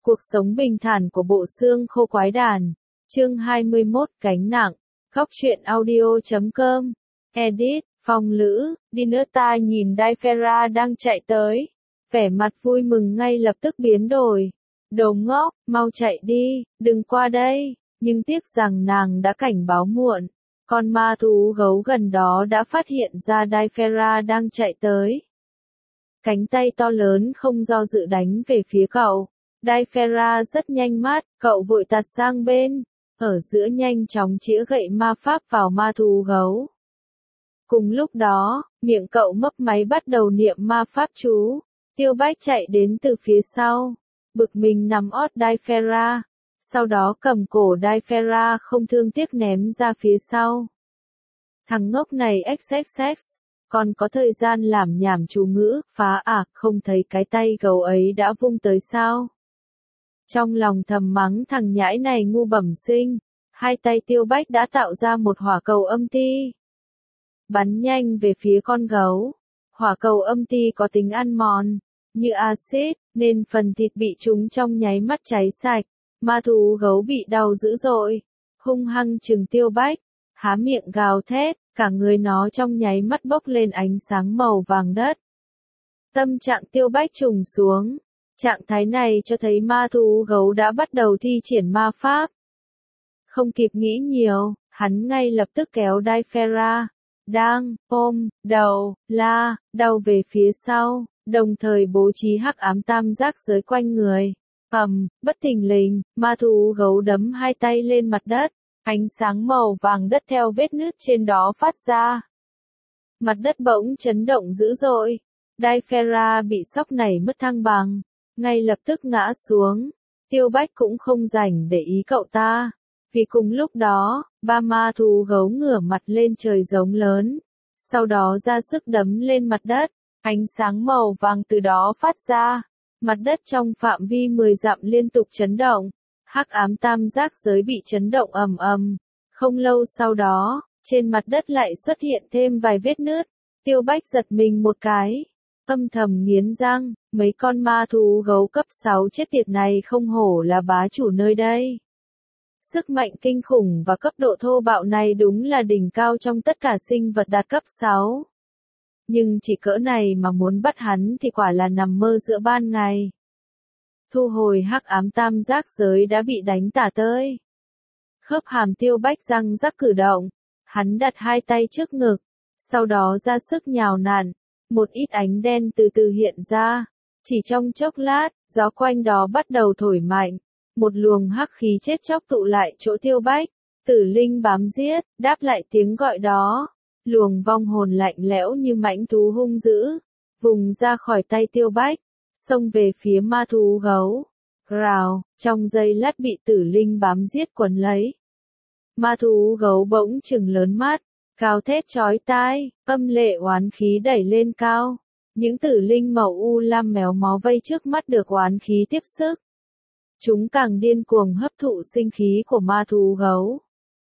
Cuộc sống bình thản của bộ xương khô quái đản. Chương 21 Gánh nặng. Góc truyện audio.com. Edit. Phong Lữ. Dinata nhìn Daifera đang chạy tới. Vẻ mặt vui mừng ngay lập tức biến đổi. Đồ ngốc, mau chạy đi, đừng qua đây. Nhưng tiếc rằng nàng đã cảnh báo muộn. Con ma thú gấu gần đó đã phát hiện ra Daifera đang chạy tới. Cánh tay to lớn không do dự đánh về phía cậu. Daifera rất nhanh mắt, cậu vội tạt sang bên. Ở giữa nhanh chóng chĩa gậy ma pháp vào ma thú gấu. Cùng lúc đó, miệng cậu mấp máy bắt đầu niệm ma pháp chú. Tiêu Bách chạy đến từ phía sau. Bực mình nắm ót Daifera. Sau đó cầm cổ Daifera không thương tiếc ném ra phía sau. Thằng ngốc này XXX. Còn có thời gian làm nhảm chú ngữ, phá không thấy cái tay gấu ấy đã vung tới sao. Trong lòng thầm mắng thằng nhãi này ngu bẩm sinh, hai tay Tiêu Bách đã tạo ra một hỏa cầu âm ti. Bắn nhanh về phía con gấu. Hỏa cầu âm ti có tính ăn mòn, như axit, nên phần thịt bị chúng trong nháy mắt cháy sạch. Ma thú gấu bị đau dữ dội, hung hăng trừng Tiêu Bách, há miệng gào thét, cả người nó trong nháy mắt bốc lên ánh sáng màu vàng đất. Tâm trạng Tiêu Bách trùng xuống. Trạng thái này cho thấy ma thú gấu đã bắt đầu thi triển ma pháp. Không kịp nghĩ nhiều, hắn ngay lập tức kéo Daifera, đang ôm đầu đau về phía sau, đồng thời bố trí hắc ám tam giác giới quanh người. Bất thình lình, ma thú gấu đấm hai tay lên mặt đất, ánh sáng màu vàng đất theo vết nứt trên đó phát ra. Mặt đất bỗng chấn động dữ dội. Daifera bị sốc nảy mất thăng bằng, ngay lập tức ngã xuống. Tiêu Bách cũng không rảnh để ý cậu ta, vì cùng lúc đó, ba ma thú gấu ngửa mặt lên trời giống lớn, sau đó ra sức đấm lên mặt đất, ánh sáng màu vàng từ đó phát ra. Mặt đất trong phạm vi 10 dặm liên tục chấn động, hắc ám tam giác giới bị chấn động ầm ầm. Không lâu sau đó, trên mặt đất lại xuất hiện thêm vài vết nứt. Tiêu Bách giật mình một cái, âm thầm nghiến răng, mấy con ma thú gấu cấp 6 chết tiệt này không hổ là bá chủ nơi đây. Sức mạnh kinh khủng và cấp độ thô bạo này đúng là đỉnh cao trong tất cả sinh vật đạt cấp 6. Nhưng chỉ cỡ này mà muốn bắt hắn thì quả là nằm mơ giữa ban ngày. Thu hồi hắc ám tam giác giới đã bị đánh tả tơi. Khớp hàm Tiêu Bách răng rắc cử động. Hắn đặt hai tay trước ngực, sau đó ra sức nhào nặn. Một ít ánh đen từ từ hiện ra. Chỉ trong chốc lát, gió quanh đó bắt đầu thổi mạnh. Một luồng hắc khí chết chóc tụ lại chỗ Tiêu Bách. Tử linh bám giết, đáp lại tiếng gọi đó. Luồng vong hồn lạnh lẽo như mãnh thú hung dữ, vùng ra khỏi tay Tiêu Bách, xông về phía ma thú gấu. Rào, trong giây lát bị tử linh bám giết quấn lấy. Ma thú gấu bỗng trừng lớn mắt, gào thét chói tai, âm lệ oán khí đẩy lên cao. Những tử linh màu u lam méo mó vây trước mắt được oán khí tiếp sức. Chúng càng điên cuồng hấp thụ sinh khí của ma thú gấu.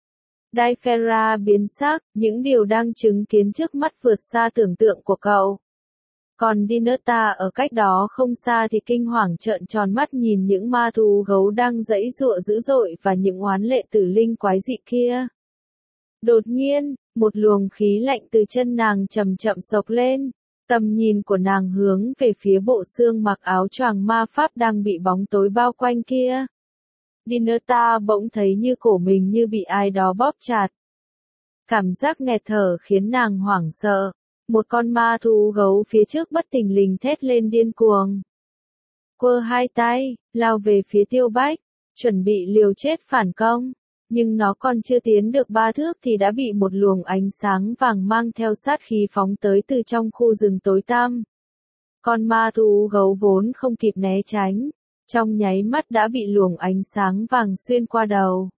Daifera biến sắc, những điều đang chứng kiến trước mắt vượt xa tưởng tượng của cậu. Còn Dinata ở cách đó không xa thì kinh hoàng trợn tròn mắt nhìn những ma thú gấu đang giãy giụa dữ dội và những oán lệ tử linh quái dị kia. Đột nhiên, một luồng khí lạnh từ chân nàng chậm chậm xộc lên, tầm nhìn của nàng hướng về phía bộ xương mặc áo choàng ma pháp đang bị bóng tối bao quanh kia. Dinata bỗng thấy như cổ mình như bị ai đó bóp chặt. Cảm giác nghẹt thở khiến nàng hoảng sợ. Một con ma thú gấu phía trước bất thình lình thét lên điên cuồng. Quơ hai tay, lao về phía Tiêu Bách, chuẩn bị liều chết phản công. Nhưng nó còn chưa tiến được 3 thước thì đã bị một luồng ánh sáng vàng mang theo sát khí phóng tới từ trong khu rừng tối tăm. Con ma thú gấu vốn không kịp né tránh, trong nháy mắt đã bị luồng ánh sáng vàng xuyên qua đầu.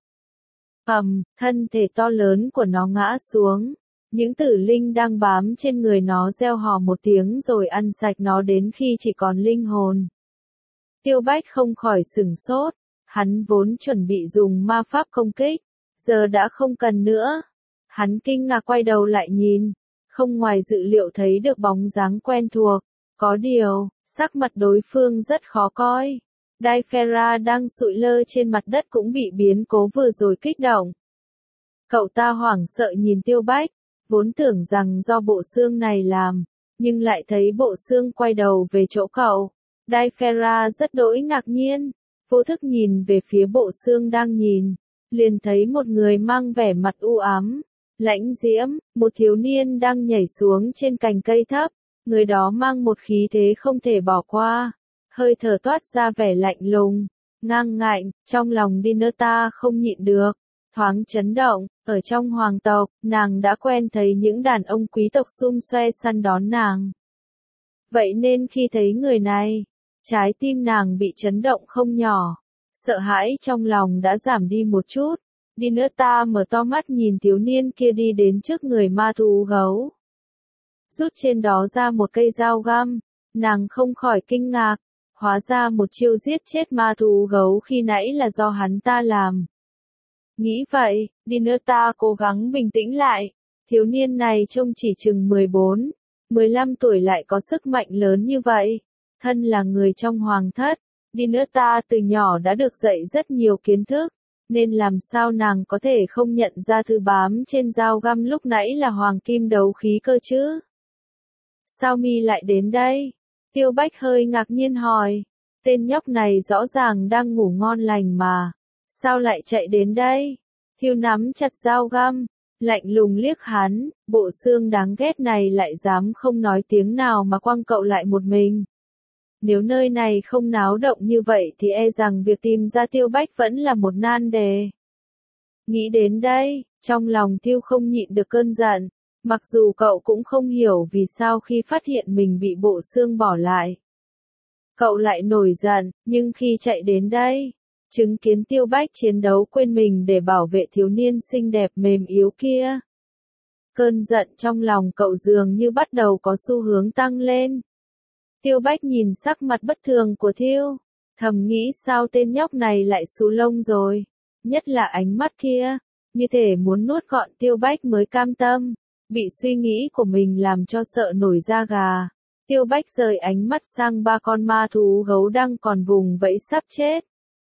Thân thể to lớn của nó ngã xuống. Những tử linh đang bám trên người nó reo hò một tiếng rồi ăn sạch nó đến khi chỉ còn linh hồn. Tiêu Bách không khỏi sửng sốt. Hắn vốn chuẩn bị dùng ma pháp công kích, giờ đã không cần nữa. Hắn kinh ngạc quay đầu lại nhìn, không ngoài dự liệu thấy được bóng dáng quen thuộc. Có điều, sắc mặt đối phương rất khó coi. Daifera đang sụi lơ trên mặt đất cũng bị biến cố vừa rồi kích động. Cậu ta hoảng sợ nhìn Tiêu Bách, vốn tưởng rằng do bộ xương này làm, nhưng lại thấy bộ xương quay đầu về chỗ cậu. Daifera rất đỗi ngạc nhiên, vô thức nhìn về phía bộ xương đang nhìn, liền thấy một người mang vẻ mặt u ám, lãnh diễm, một thiếu niên đang nhảy xuống trên cành cây thấp, người đó mang một khí thế không thể bỏ qua, hơi thở toát ra vẻ lạnh lùng, ngang ngạnh, trong lòng Dinata không nhịn được, thoáng chấn động, ở trong hoàng tộc, nàng đã quen thấy những đàn ông quý tộc xum xoe săn đón nàng. Vậy nên khi thấy người này, trái tim nàng bị chấn động không nhỏ, sợ hãi trong lòng đã giảm đi một chút. Dinata mở to mắt nhìn thiếu niên kia đi đến trước người ma thú gấu. Rút trên đó ra một cây dao găm, nàng không khỏi kinh ngạc, hóa ra một chiêu giết chết ma thú gấu khi nãy là do hắn ta làm. Nghĩ vậy, Dinata cố gắng bình tĩnh lại, thiếu niên này trông chỉ chừng 14, 15 tuổi lại có sức mạnh lớn như vậy. Thân là người trong hoàng thất, Dinata từ nhỏ đã được dạy rất nhiều kiến thức, nên làm sao nàng có thể không nhận ra thứ bám trên dao găm lúc nãy là hoàng kim đấu khí cơ chứ? Sao mi lại đến đây? Tiêu Bách hơi ngạc nhiên hỏi, tên nhóc này rõ ràng đang ngủ ngon lành mà, sao lại chạy đến đây? Thiêu nắm chặt dao găm, lạnh lùng liếc hắn, bộ xương đáng ghét này lại dám không nói tiếng nào mà quăng cậu lại một mình. Nếu nơi này không náo động như vậy thì e rằng việc tìm ra Tiêu Bách vẫn là một nan đề. Nghĩ đến đây, trong lòng Tiêu không nhịn được cơn giận, mặc dù cậu cũng không hiểu vì sao khi phát hiện mình bị bộ xương bỏ lại. Cậu lại nổi giận, nhưng khi chạy đến đây, chứng kiến Tiêu Bách chiến đấu quên mình để bảo vệ thiếu niên xinh đẹp mềm yếu kia. Cơn giận trong lòng cậu dường như bắt đầu có xu hướng tăng lên. Tiêu Bách nhìn sắc mặt bất thường của Thiêu, thầm nghĩ sao tên nhóc này lại xù lông rồi, nhất là ánh mắt kia, như thể muốn nuốt gọn Tiêu Bách mới cam tâm, bị suy nghĩ của mình làm cho sợ nổi da gà. Tiêu Bách rời ánh mắt sang ba con ma thú gấu đang còn vùng vẫy sắp chết.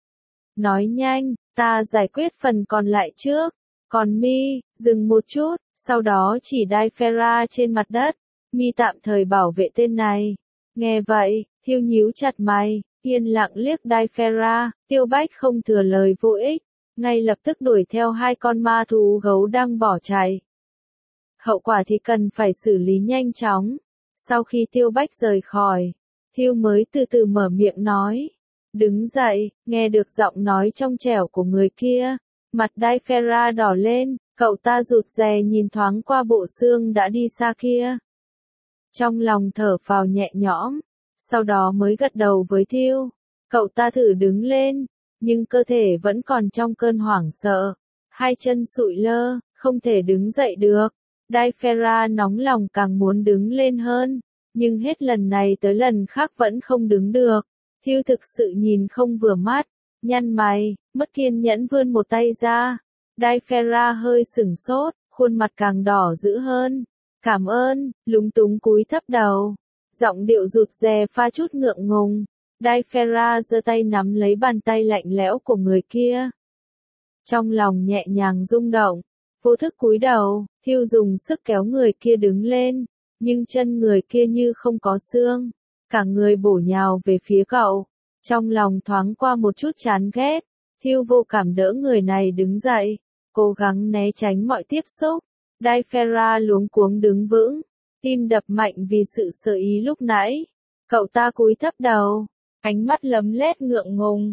Nói nhanh, ta giải quyết phần còn lại trước, còn mi, dừng một chút, sau đó chỉ Daifera trên mặt đất, mi tạm thời bảo vệ tên này. Nghe vậy, Thiêu nhíu chặt mày, yên lặng liếc Daifera, Tiêu Bách không thừa lời vô ích, ngay lập tức đuổi theo hai con ma thú gấu đang bỏ chạy. Hậu quả thì cần phải xử lý nhanh chóng. Sau khi Tiêu Bách rời khỏi, Thiêu mới từ từ mở miệng nói. Đứng dậy, nghe được giọng nói trong trẻo của người kia, mặt Daifera đỏ lên, cậu ta rụt rè nhìn thoáng qua bộ xương đã đi xa kia. Trong lòng thở phào nhẹ nhõm, sau đó mới gật đầu với Thiêu. Cậu ta thử đứng lên, nhưng cơ thể vẫn còn trong cơn hoảng sợ, hai chân sụi lơ, không thể đứng dậy được. Daifera nóng lòng càng muốn đứng lên hơn, nhưng hết lần này tới lần khác vẫn không đứng được. Thiêu thực sự nhìn không vừa mắt, nhăn mày, mất kiên nhẫn vươn một tay ra. Daifera hơi sửng sốt, khuôn mặt càng đỏ dữ hơn. Cảm ơn, lúng túng cúi thấp đầu. Giọng điệu rụt rè pha chút ngượng ngùng. Daifera giơ tay nắm lấy bàn tay lạnh lẽo của người kia. Trong lòng nhẹ nhàng rung động, vô thức cúi đầu, Thiêu dùng sức kéo người kia đứng lên, nhưng chân người kia như không có xương, cả người bổ nhào về phía cậu. Trong lòng thoáng qua một chút chán ghét, Thiêu vô cảm đỡ người này đứng dậy, cố gắng né tránh mọi tiếp xúc. Daifera luống cuống đứng vững, tim đập mạnh vì sự sợ ý lúc nãy. Cậu ta cúi thấp đầu, ánh mắt lấm lét ngượng ngùng.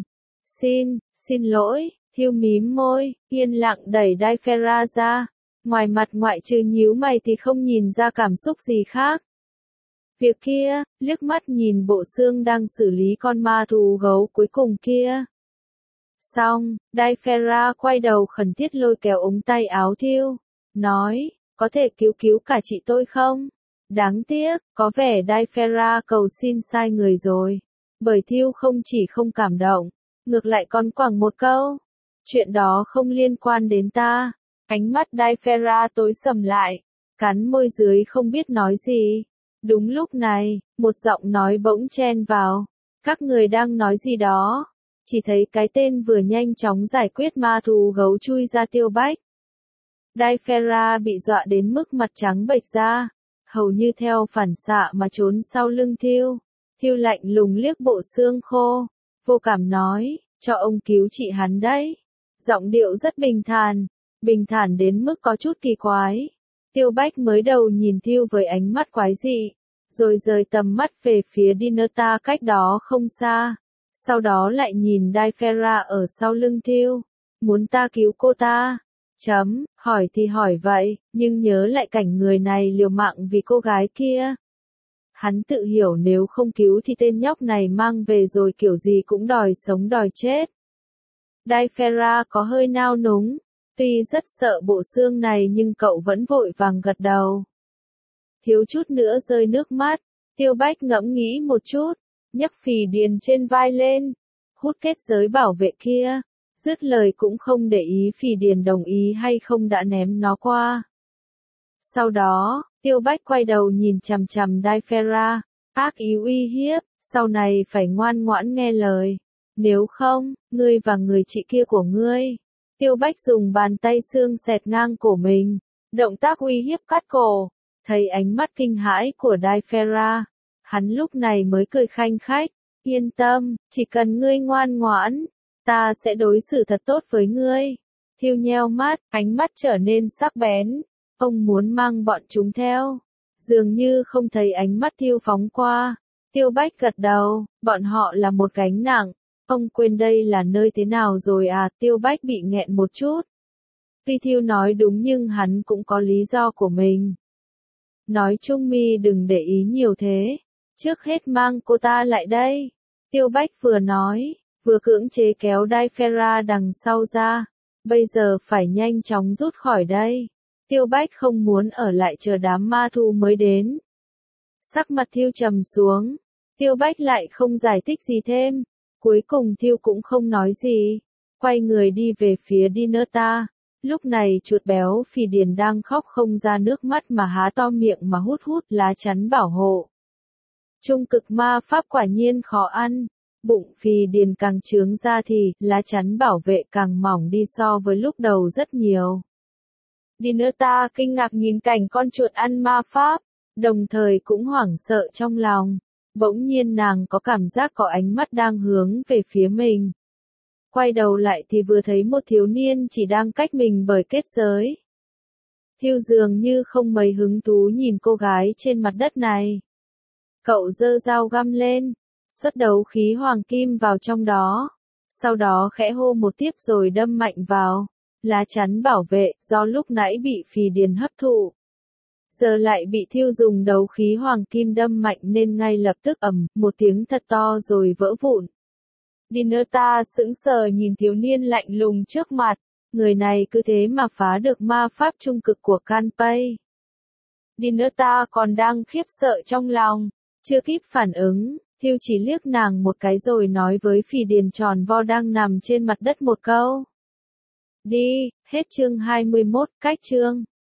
Xin lỗi, Thiêu mím môi, yên lặng đẩy Daifera ra. Ngoài mặt ngoại trừ nhíu mày thì không nhìn ra cảm xúc gì khác. Việc kia, liếc mắt nhìn bộ xương đang xử lý con ma thú gấu cuối cùng kia. Xong, Daifera quay đầu khẩn thiết lôi kéo ống tay áo Thiêu, nói, có thể cứu cả chị tôi không? Đáng tiếc, có vẻ Daifera cầu xin sai người rồi. Bởi Thiêu không chỉ không cảm động, ngược lại còn quẳng một câu. Chuyện đó không liên quan đến ta. Ánh mắt Daifera tối sầm lại, cắn môi dưới không biết nói gì. Đúng lúc này, một giọng nói bỗng chen vào. Các người đang nói gì đó? chỉ thấy cái tên vừa nhanh chóng giải quyết ma thú gấu chui ra Tiêu Bách. Daifera bị dọa đến mức mặt trắng bệch ra, hầu như theo phản xạ mà trốn sau lưng Thiêu. Thiêu lạnh lùng liếc bộ xương khô, vô cảm nói, cho ông cứu chị hắn đấy. Giọng điệu rất bình thản đến mức có chút kỳ quái. Tiêu Bách mới đầu nhìn Thiêu với ánh mắt quái dị, rồi rời tầm mắt về phía Dinerta cách đó không xa. Sau đó lại nhìn Daifera ở sau lưng Thiêu. Muốn ta cứu cô ta? Hỏi thì hỏi vậy, nhưng nhớ lại cảnh người này liều mạng vì cô gái kia. Hắn tự hiểu nếu không cứu thì tên nhóc này mang về rồi kiểu gì cũng đòi sống đòi chết. Daifera có hơi nao núng, tuy rất sợ bộ xương này nhưng cậu vẫn vội vàng gật đầu. Thiếu chút nữa rơi nước mắt, Tiêu Bách ngẫm nghĩ một chút, nhấc phì điền trên vai lên, hút kết giới bảo vệ kia, dứt lời cũng không để ý phì điền đồng ý hay không đã ném nó qua. Sau đó, Tiêu Bách quay đầu nhìn chằm chằm Daifera, ác ý uy hiếp, sau này phải ngoan ngoãn nghe lời, nếu không, ngươi và người chị kia của ngươi. Tiêu Bách dùng bàn tay xương xẹt ngang cổ mình, động tác uy hiếp cắt cổ, thấy ánh mắt kinh hãi của Daifera, hắn lúc này mới cười khanh khách, yên tâm, chỉ cần ngươi ngoan ngoãn, ta sẽ đối xử thật tốt với ngươi. Thiêu nheo mắt, ánh mắt trở nên sắc bén, ông muốn mang bọn chúng theo. Dường như không thấy ánh mắt Thiêu phóng qua. Tiêu Bách gật đầu, bọn họ là một gánh nặng. Ông quên đây là nơi thế nào rồi à? Tiêu Bách bị nghẹn một chút. Tuy Thiêu nói đúng nhưng hắn cũng có lý do của mình. Nói chung mi đừng để ý nhiều thế. Trước hết mang cô ta lại đây. Tiêu Bách vừa nói, vừa cưỡng chế kéo Daifera đằng sau ra. Bây giờ phải nhanh chóng rút khỏi đây. Tiêu Bách không muốn ở lại chờ đám ma thú mới đến. Sắc mặt Thiêu trầm xuống. Tiêu Bách lại không giải thích gì thêm. Cuối cùng Thiêu cũng không nói gì. Quay người đi về phía Dinerta. Lúc này chuột béo phì điền đang khóc không ra nước mắt mà há to miệng mà hút lá chắn bảo hộ. Trung cực ma pháp quả nhiên khó ăn. Bụng phì điền càng trướng ra thì lá chắn bảo vệ càng mỏng đi so với lúc đầu rất nhiều. Dinerta kinh ngạc nhìn cảnh con chuột ăn ma pháp, đồng thời cũng hoảng sợ trong lòng. Bỗng nhiên nàng có cảm giác có ánh mắt đang hướng về phía mình. Quay đầu lại thì vừa thấy một thiếu niên chỉ đang cách mình bởi kết giới. Thiêu dường như không mấy hứng thú nhìn cô gái trên mặt đất này. Cậu giơ dao găm lên, xuất đấu khí hoàng kim vào trong đó. Sau đó khẽ hô một tiếp rồi đâm mạnh vào lá chắn bảo vệ do lúc nãy bị phì điền hấp thụ. Giờ lại bị Thiêu dùng đấu khí hoàng kim đâm mạnh nên ngay lập tức ầm một tiếng thật to rồi vỡ vụn. Dinerta sững sờ nhìn thiếu niên lạnh lùng trước mặt, người này cứ thế mà phá được ma pháp trung cực của Kanpei. Dinerta còn đang khiếp sợ trong lòng, chưa kịp phản ứng, Thiêu chỉ liếc nàng một cái rồi nói với phì điền tròn vo đang nằm trên mặt đất một câu. Đi, hết chương 21, cách chương.